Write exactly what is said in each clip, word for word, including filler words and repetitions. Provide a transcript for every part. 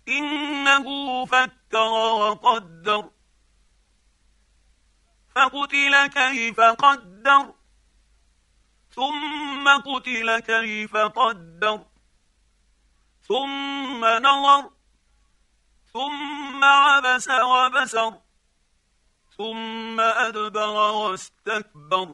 إنه فكر وقدر فقتل كيف قدر ثم قتل كيف قدر ثم نظر ثم عبس وبسر ثم أدبر واستكبر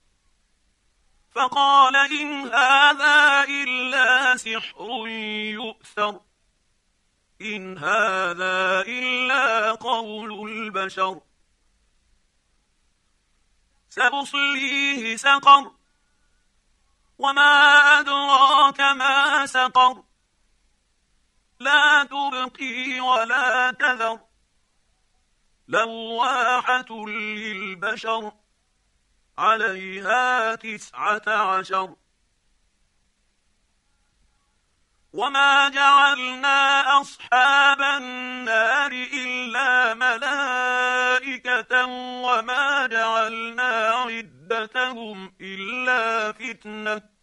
فقال إن هذا إلا سحر يؤثر إن هذا إلا قول البشر سأصليه سقر وما أدراك ما سقر لا تبقي ولا تذر لواحة للبشر عليها تسعة عشر وما جعلنا أصحاب النار إلا ملائكة وما جعلنا عدتهم إلا فتنة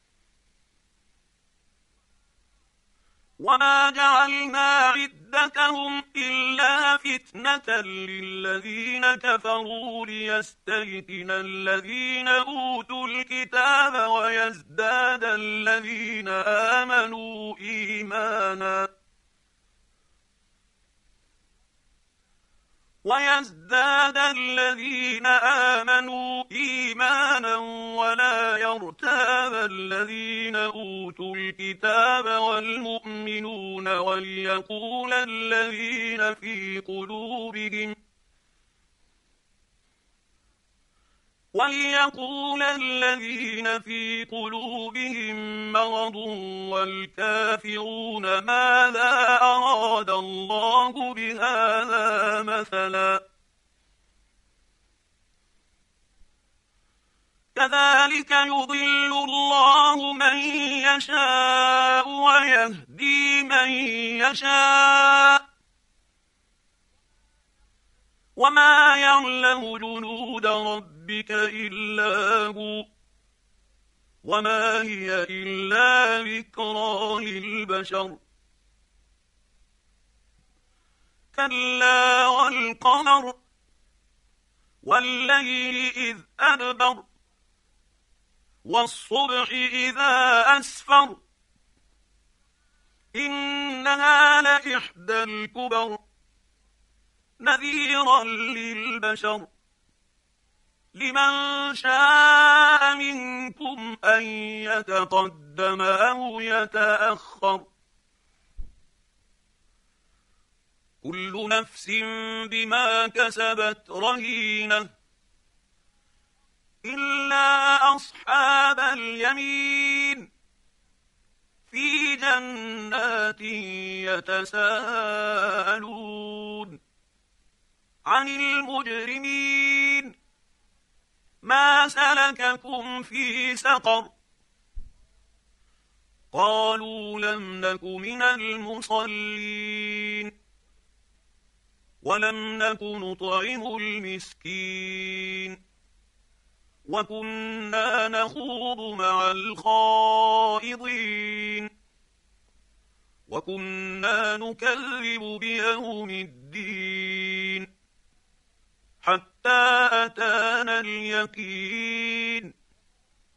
وما جعلنا عدتهم إلا فتنة للذين كفروا ليستيقن الذين أوتوا الكتاب ويزداد الذين آمنوا إيمانا ويزداد الذين آمنوا إيمانا ولا يرتاب الذين أوتوا الكتاب والمؤمنون وليقول الذين في قلوبهم وليقول الذين في قلوبهم مرض والكافرون ماذا أراد الله بهذا مثلا كذلك يضل الله من يشاء ويهدي من يشاء وما يعلم جنود ربك إلا هو وما هي إلا ذكرى للبشر كلا والقمر والليل إذ أدبر والصبح إذا أسفر إنها لإحدى الكبر نذيرا للبشر لمن شاء منكم أن يتقدم أو يتأخر كل نفس بما كسبت رهينة إلا أصحاب اليمين في جنات يتساءلون عن المجرمين ما سلككم في سقر قالوا لم نك من المصلين ولم نك نطعم المسكين وكنا نخوض مع الخائضين وكنا نكذب بيوم الدين حتى أتانا اليقين